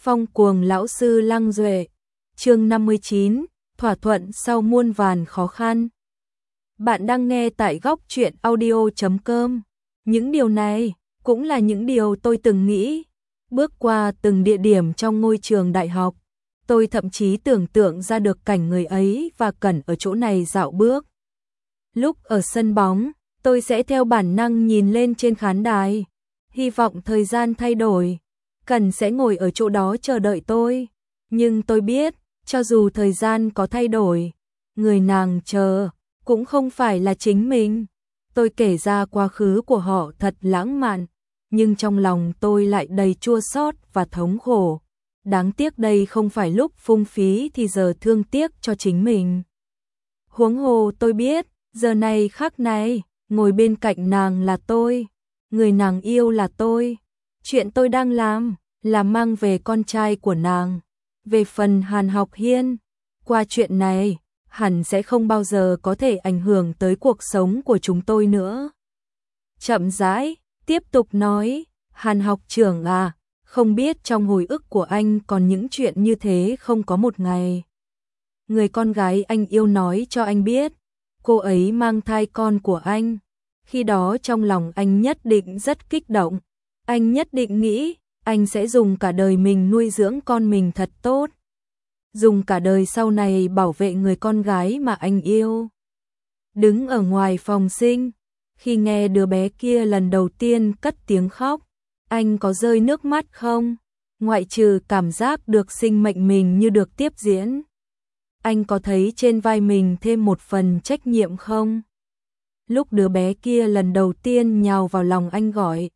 Phong cuồng lão sư Lăng Duệ. Chương 59, thỏa thuận sau muôn vàn khó khăn. Bạn đang nghe tại góc truyện audio.com. Những điều này cũng là những điều tôi từng nghĩ. Bước qua từng địa điểm trong ngôi trường đại học, tôi thậm chí tưởng tượng ra được cảnh người ấy và Cẩn ở chỗ này dạo bước. Lúc ở sân bóng, tôi sẽ theo bản năng nhìn lên trên khán đài, hy vọng thời gian thay đổi. Cẩn sẽ ngồi ở chỗ đó chờ đợi tôi, nhưng tôi biết, cho dù thời gian có thay đổi, người nàng chờ cũng không phải là chính mình. Tôi kể ra quá khứ của họ thật lãng mạn, nhưng trong lòng tôi lại đầy chua xót và thống khổ. Đáng tiếc đây không phải lúc phung phí thì giờ thương tiếc cho chính mình. Huống hồ tôi biết, giờ này khắc này, ngồi bên cạnh nàng là tôi, người nàng yêu là tôi. Chuyện tôi đang làm là mang về con trai của nàng. Về phần Hàn Học Hiên, qua chuyện này, hẳn sẽ không bao giờ có thể ảnh hưởng tới cuộc sống của chúng tôi nữa. Chậm rãi, tiếp tục nói, Hàn học trưởng à, không biết trong hồi ức của anh còn những chuyện như thế không có một ngày. Người con gái anh yêu nói cho anh biết, cô ấy mang thai con của anh. Khi đó trong lòng anh nhất định rất kích động. Anh nhất định nghĩ, anh sẽ dùng cả đời mình nuôi dưỡng con mình thật tốt. Dùng cả đời sau này bảo vệ người con gái mà anh yêu. Đứng ở ngoài phòng sinh, khi nghe đứa bé kia lần đầu tiên cất tiếng khóc, anh có rơi nước mắt không? Ngoại trừ cảm giác được sinh mệnh mình như được tiếp diễn, anh có thấy trên vai mình thêm một phần trách nhiệm không? Lúc đứa bé kia lần đầu tiên nhào vào lòng anh gọi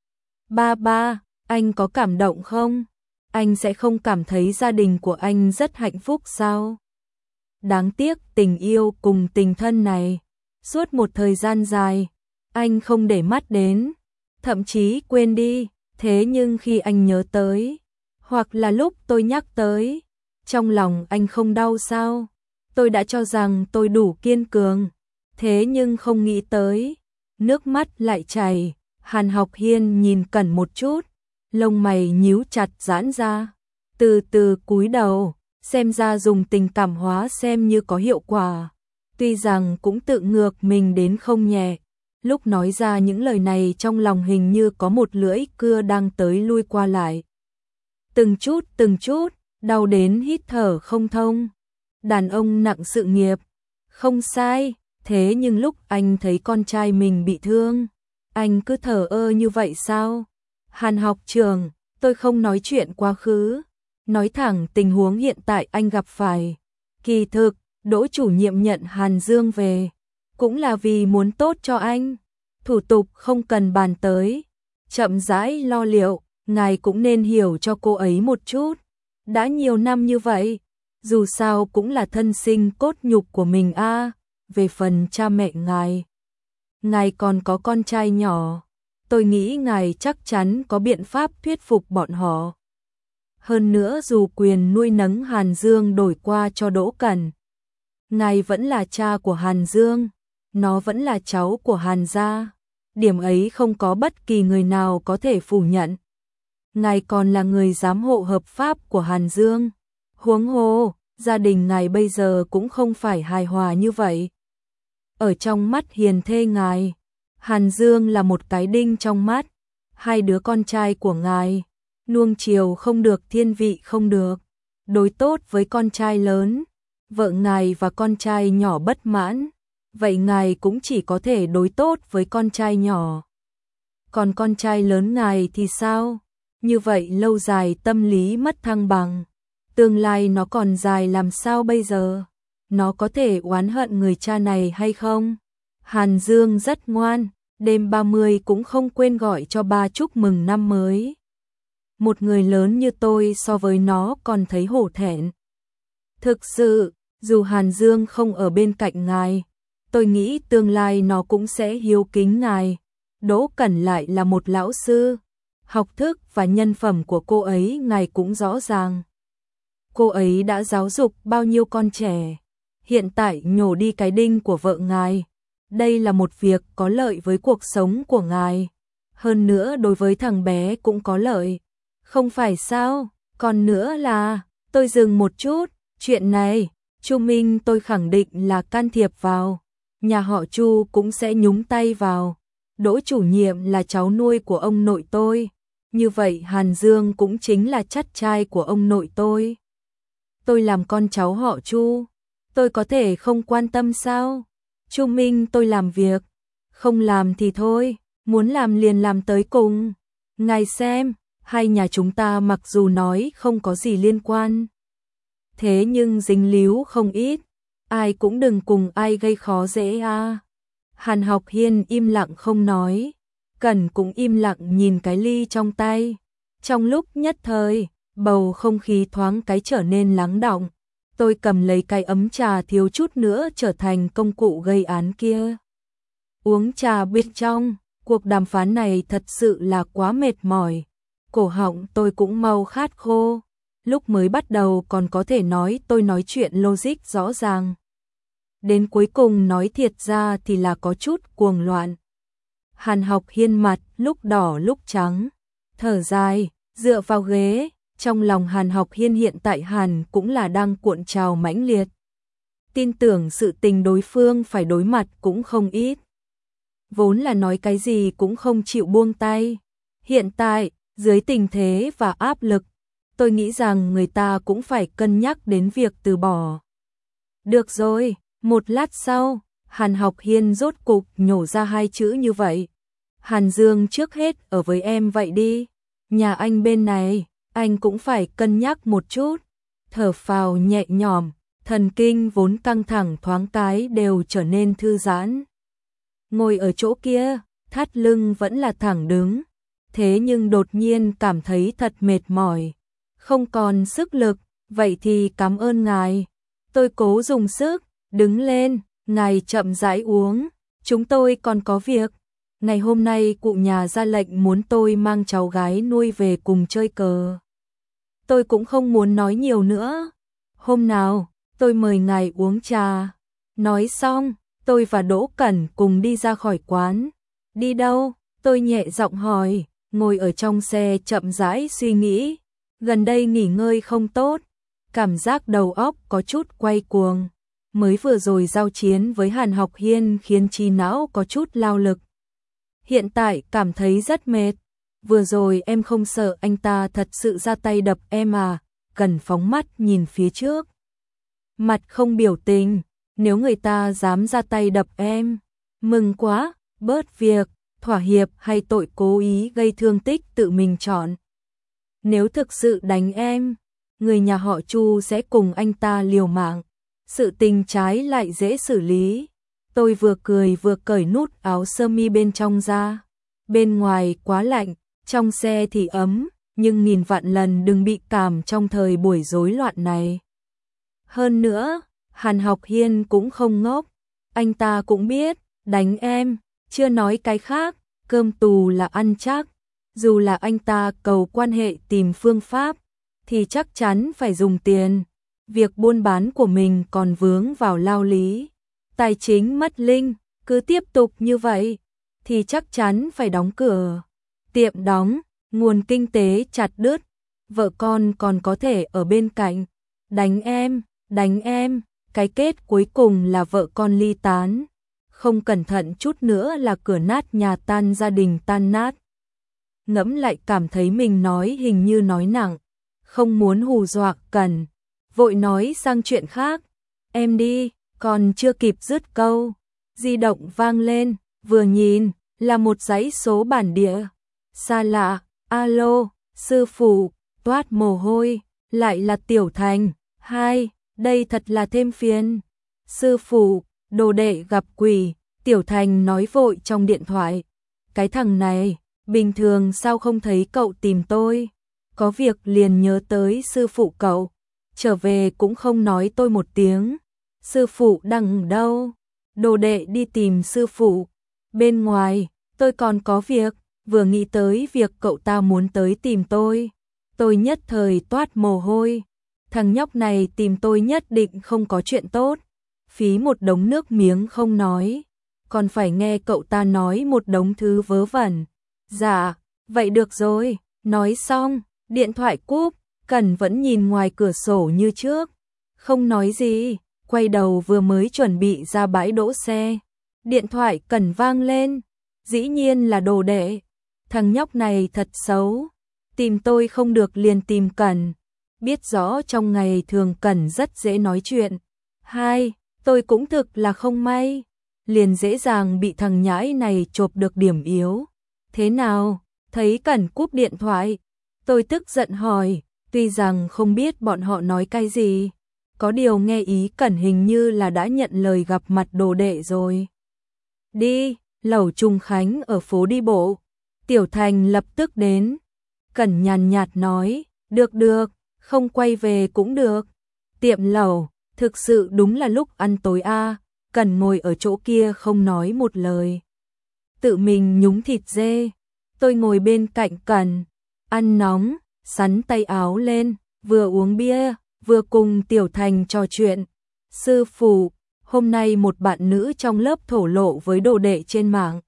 ba ba, anh có cảm động không? Anh sẽ không cảm thấy gia đình của anh rất hạnh phúc sao? Đáng tiếc tình yêu cùng tình thân này, suốt một thời gian dài, anh không để mắt đến, thậm chí quên đi. Thế nhưng khi anh nhớ tới, hoặc là lúc tôi nhắc tới, trong lòng anh không đau sao? Tôi đã cho rằng tôi đủ kiên cường, thế nhưng không nghĩ tới, nước mắt lại chảy. Hàn Học Hiên nhìn Cẩn một chút, lông mày nhíu chặt giãn ra, từ từ cúi đầu, xem ra dùng tình cảm hóa xem như có hiệu quả. Tuy rằng cũng tự ngược mình đến không nhẹ, lúc nói ra những lời này trong lòng hình như có một lưỡi cưa đang tới lui qua lại. Từng chút, đau đến hít thở không thông. Đàn ông nặng sự nghiệp, không sai, thế nhưng lúc anh thấy con trai mình bị thương, anh cứ thờ ơ như vậy sao? Hàn học trưởng, tôi không nói chuyện quá khứ, nói thẳng tình huống hiện tại anh gặp phải. Kỳ thực, Đỗ chủ nhiệm nhận Hàn Dương về, cũng là vì muốn tốt cho anh. Thủ tục không cần bàn tới, chậm rãi lo liệu, ngài cũng nên hiểu cho cô ấy một chút. Đã nhiều năm như vậy, dù sao cũng là thân sinh cốt nhục của mình a. Về phần cha mẹ ngài còn có con trai nhỏ, tôi nghĩ ngài chắc chắn có biện pháp thuyết phục bọn họ. Hơn nữa dù quyền nuôi nấng Hàn Dương đổi qua cho Đỗ Cẩn, ngài vẫn là cha của Hàn Dương, nó vẫn là cháu của Hàn gia. Điểm ấy không có bất kỳ người nào có thể phủ nhận. Ngài còn là người giám hộ hợp pháp của Hàn Dương. Huống hồ, gia đình ngài bây giờ cũng không phải hài hòa như vậy. Ở trong mắt hiền thê ngài, Hàn Dương là một cái đinh trong mắt. Hai đứa con trai của ngài, nuông chiều không được thiên vị không được. Đối tốt với con trai lớn, vợ ngài và con trai nhỏ bất mãn. Vậy ngài cũng chỉ có thể đối tốt với con trai nhỏ. Còn con trai lớn ngài thì sao? Như vậy lâu dài tâm lý mất thăng bằng. Tương lai nó còn dài làm sao bây giờ? Nó có thể oán hận người cha này hay không? Hàn Dương rất ngoan, đêm 30 cũng không quên gọi cho ba chúc mừng năm mới. Một người lớn như tôi so với nó còn thấy hổ thẹn. Thực sự, dù Hàn Dương không ở bên cạnh ngài, tôi nghĩ tương lai nó cũng sẽ hiếu kính ngài. Đỗ Cẩn lại là một lão sư, học thức và nhân phẩm của cô ấy ngài cũng rõ ràng. Cô ấy đã giáo dục bao nhiêu con trẻ, hiện tại nhổ đi cái đinh của vợ ngài. Đây là một việc có lợi với cuộc sống của ngài. Hơn nữa đối với thằng bé cũng có lợi. Không phải sao? Còn nữa là, tôi dừng một chút, chuyện này, Chu Minh tôi khẳng định là can thiệp vào. Nhà họ Chu cũng sẽ nhúng tay vào. Đỗ chủ nhiệm là cháu nuôi của ông nội tôi. Như vậy Hàn Dương cũng chính là chắt trai của ông nội tôi. Tôi làm con cháu họ Chu, tôi có thể không quan tâm sao? Chu Minh tôi làm việc, không làm thì thôi, muốn làm liền làm tới cùng. Ngài xem, hai nhà chúng ta mặc dù nói không có gì liên quan, thế nhưng dính líu không ít, ai cũng đừng cùng ai gây khó dễ à. Hàn Học Hiên im lặng không nói, Cẩn cũng im lặng nhìn cái ly trong tay. Trong lúc nhất thời, bầu không khí thoáng cái trở nên lắng đọng. Tôi cầm lấy cái ấm trà thiếu chút nữa trở thành công cụ gây án kia. Uống trà bên trong, cuộc đàm phán này thật sự là quá mệt mỏi. Cổ họng tôi cũng mau khát khô. Lúc mới bắt đầu còn có thể nói tôi nói chuyện logic rõ ràng. Đến cuối cùng nói thiệt ra thì là có chút cuồng loạn. Hàn Học Hiên mặt lúc đỏ lúc trắng, thở dài, dựa vào ghế. Trong lòng Hàn Học Hiên hiện tại hẳn cũng là đang cuộn trào mãnh liệt. Tin tưởng sự tình đối phương phải đối mặt cũng không ít. Vốn là nói cái gì cũng không chịu buông tay. Hiện tại, dưới tình thế và áp lực, tôi nghĩ rằng người ta cũng phải cân nhắc đến việc từ bỏ. Được rồi, một lát sau, Hàn Học Hiên rốt cục nhổ ra hai chữ như vậy. Hàn Dương trước hết ở với em vậy đi. Nhà anh bên này, anh cũng phải cân nhắc một chút. Thở phào nhẹ nhõm, thần kinh vốn căng thẳng thoáng cái đều trở nên thư giãn. Ngồi ở chỗ kia, thắt lưng vẫn là thẳng đứng. Thế nhưng đột nhiên cảm thấy thật mệt mỏi. Không còn sức lực, vậy thì cảm ơn ngài. Tôi cố dùng sức, đứng lên, ngài chậm rãi uống. Chúng tôi còn có việc. Ngày hôm nay cụ nhà ra lệnh muốn tôi mang cháu gái nuôi về cùng chơi cờ. Tôi cũng không muốn nói nhiều nữa. Hôm nào, tôi mời ngài uống trà. Nói xong, tôi và Đỗ Cẩn cùng đi ra khỏi quán. Đi đâu? Tôi nhẹ giọng hỏi, ngồi ở trong xe chậm rãi suy nghĩ. Gần đây nghỉ ngơi không tốt, cảm giác đầu óc có chút quay cuồng. Mới vừa rồi giao chiến với Hàn Học Hiên khiến trí não có chút lao lực. Hiện tại cảm thấy rất mệt. Vừa rồi em không sợ anh ta thật sự ra tay đập em à? Cần phóng mắt nhìn phía trước. Mặt không biểu tình, nếu người ta dám ra tay đập em. Mừng quá, bớt việc, thỏa hiệp hay tội cố ý gây thương tích tự mình chọn. Nếu thực sự đánh em, người nhà họ Chu sẽ cùng anh ta liều mạng. Sự tình trái lại dễ xử lý. Tôi vừa cười vừa cởi nút áo sơ mi bên trong ra. Bên ngoài quá lạnh, trong xe thì ấm, nhưng nghìn vạn lần đừng bị cảm trong thời buổi rối loạn này. Hơn nữa, Hàn Học Hiên cũng không ngốc. Anh ta cũng biết, đánh em, chưa nói cái khác, cơm tù là ăn chắc. Dù là anh ta cầu quan hệ tìm phương pháp, thì chắc chắn phải dùng tiền. Việc buôn bán của mình còn vướng vào lao lý. Tài chính mất linh, cứ tiếp tục như vậy, thì chắc chắn phải đóng cửa. Tiệm đóng, nguồn kinh tế chặt đứt, vợ con còn có thể ở bên cạnh. Đánh em, cái kết cuối cùng là vợ con ly tán. Không cẩn thận chút nữa là cửa nát nhà tan, gia đình tan nát. Ngẫm lại cảm thấy mình nói hình như nói nặng, không muốn hù dọa Cẩn, vội nói sang chuyện khác. Em đi, còn chưa kịp dứt câu, di động vang lên, vừa nhìn là một dãy số bản địa. Xa lạ, alo, sư phụ, toát mồ hôi, lại là Tiểu Thành. Hai, đây thật là thêm phiền. Sư phụ, đồ đệ gặp quỷ, Tiểu Thành nói vội trong điện thoại. Cái thằng này, bình thường sao không thấy cậu tìm tôi? Có việc liền nhớ tới sư phụ cậu, trở về cũng không nói tôi một tiếng. Sư phụ đang ở đâu? Đồ đệ đi tìm sư phụ. Bên ngoài, tôi còn có việc, vừa nghĩ tới việc cậu ta muốn tới tìm tôi nhất thời toát mồ hôi. Thằng nhóc này tìm tôi nhất định không có chuyện tốt. Phí một đống nước miếng không nói, còn phải nghe cậu ta nói một đống thứ vớ vẩn. Dạ, vậy được rồi, nói xong, điện thoại cúp, Cẩn vẫn nhìn ngoài cửa sổ như trước, không nói gì, quay đầu vừa mới chuẩn bị ra bãi đỗ xe. Điện thoại Cẩn vang lên, dĩ nhiên là Đồ Đệ. Thằng nhóc này thật xấu, tìm tôi không được liền tìm Cẩn, biết rõ trong ngày thường Cẩn rất dễ nói chuyện. Hai, tôi cũng thực là không may, liền dễ dàng bị thằng nhãi này chộp được điểm yếu. Thế nào, thấy Cẩn cúp điện thoại, tôi tức giận hỏi, tuy rằng không biết bọn họ nói cái gì, có điều nghe ý Cẩn hình như là đã nhận lời gặp mặt Đồ Đệ rồi. Đi, lẩu Trung Khánh ở phố đi bộ. Tiểu Thành lập tức đến. Cẩn nhàn nhạt nói, được, không quay về cũng được. Tiệm lẩu, thực sự đúng là lúc ăn tối a. Cẩn ngồi ở chỗ kia không nói một lời. Tự mình nhúng thịt dê. Tôi ngồi bên cạnh Cẩn, ăn nóng, sắn tay áo lên, vừa uống bia, vừa cùng Tiểu Thành trò chuyện. Sư phụ, hôm nay một bạn nữ trong lớp thổ lộ với Đồ Đệ trên mạng.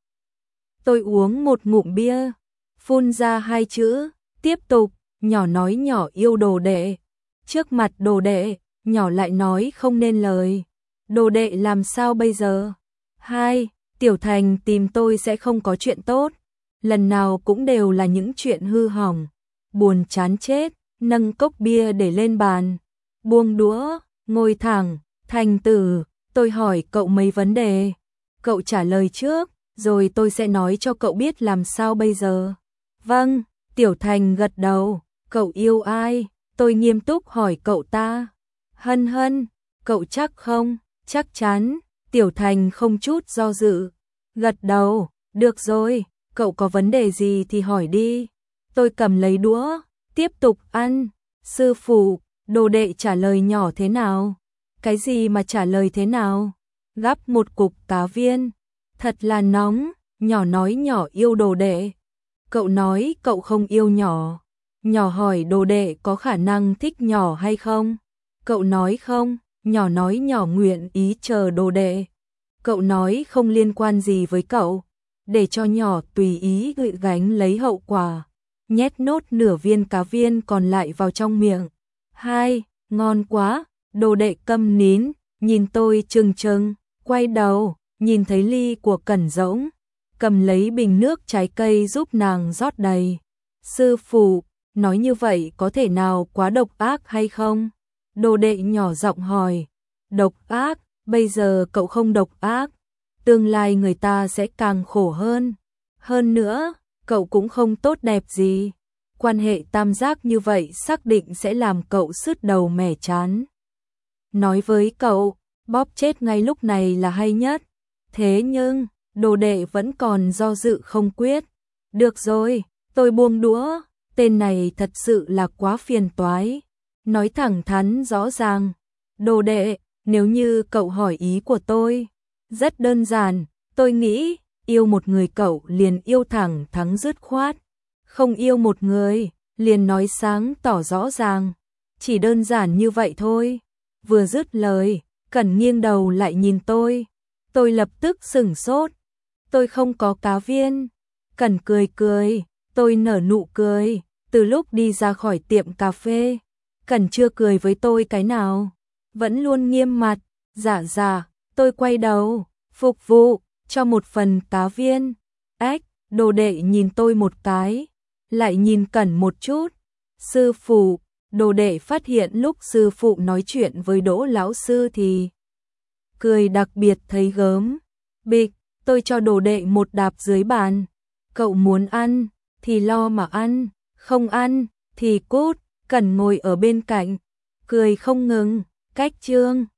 Tôi uống một ngụm bia, phun ra hai chữ, tiếp tục, nhỏ nói nhỏ yêu Đồ Đệ. Trước mặt Đồ Đệ, nhỏ lại nói không nên lời. Đồ Đệ làm sao bây giờ? Hai, Tiểu Thành tìm tôi sẽ không có chuyện tốt. Lần nào cũng đều là những chuyện hư hỏng. Buồn chán chết, nâng cốc bia để lên bàn. Buông đũa, ngồi thẳng, Thành tử, tôi hỏi cậu mấy vấn đề. Cậu trả lời trước, rồi tôi sẽ nói cho cậu biết làm sao bây giờ. Vâng, Tiểu Thành gật đầu, cậu yêu ai? Tôi nghiêm túc hỏi cậu ta. Hân Hân, cậu chắc không? Chắc chắn, Tiểu Thành không chút do dự. Gật đầu, được rồi, cậu có vấn đề gì thì hỏi đi. Tôi cầm lấy đũa, tiếp tục ăn. Sư phụ, Đồ Đệ trả lời nhỏ thế nào? Cái gì mà trả lời thế nào? Gắp một cục cá viên. Thật là nóng, nhỏ nói nhỏ yêu Đồ Đệ. Cậu nói cậu không yêu nhỏ. Nhỏ hỏi Đồ Đệ có khả năng thích nhỏ hay không? Cậu nói không, nhỏ nói nhỏ nguyện ý chờ Đồ Đệ. Cậu nói không liên quan gì với cậu, để cho nhỏ tùy ý gánh lấy hậu quả. Nhét nốt nửa viên cá viên còn lại vào trong miệng. Hai, ngon quá, Đồ Đệ câm nín, nhìn tôi trừng trừng, quay đầu, nhìn thấy ly của Cẩn rỗng, cầm lấy bình nước trái cây giúp nàng rót đầy. Sư phụ, nói như vậy có thể nào quá độc ác hay không? Đồ Đệ nhỏ giọng hỏi. Độc ác, bây giờ cậu không độc ác, tương lai người ta sẽ càng khổ hơn. Hơn nữa, cậu cũng không tốt đẹp gì. Quan hệ tam giác như vậy xác định sẽ làm cậu sứt đầu mẻ chán. Nói với cậu, bóp chết ngay lúc này là hay nhất. Thế nhưng, Đồ Đệ vẫn còn do dự không quyết. Được rồi, tôi buông đũa, tên này thật sự là quá phiền toái. Nói thẳng thắn rõ ràng. Đồ Đệ, nếu như cậu hỏi ý của tôi, rất đơn giản, tôi nghĩ, yêu một người cậu liền yêu thẳng thắn dứt khoát. Không yêu một người, liền nói sáng tỏ rõ ràng. Chỉ đơn giản như vậy thôi. Vừa dứt lời, Cẩn nghiêng đầu lại nhìn tôi. Tôi lập tức sửng sốt. Tôi không có cá viên. Cẩn cười cười, tôi nở nụ cười. Từ lúc đi ra khỏi tiệm cà phê, Cẩn chưa cười với tôi cái nào. Vẫn luôn nghiêm mặt, dạ, tôi quay đầu, phục vụ, cho một phần cá viên. Ếch, Đồ Đệ nhìn tôi một cái, lại nhìn Cẩn một chút. Sư phụ, Đồ Đệ phát hiện lúc sư phụ nói chuyện với Đỗ lão sư thì cười đặc biệt thấy gớm. Bịch, tôi cho Đồ Đệ một đạp dưới bàn. Cậu muốn ăn, thì lo mà ăn, không ăn, thì cút. Cẩn ngồi ở bên cạnh, cười không ngừng. Cách chương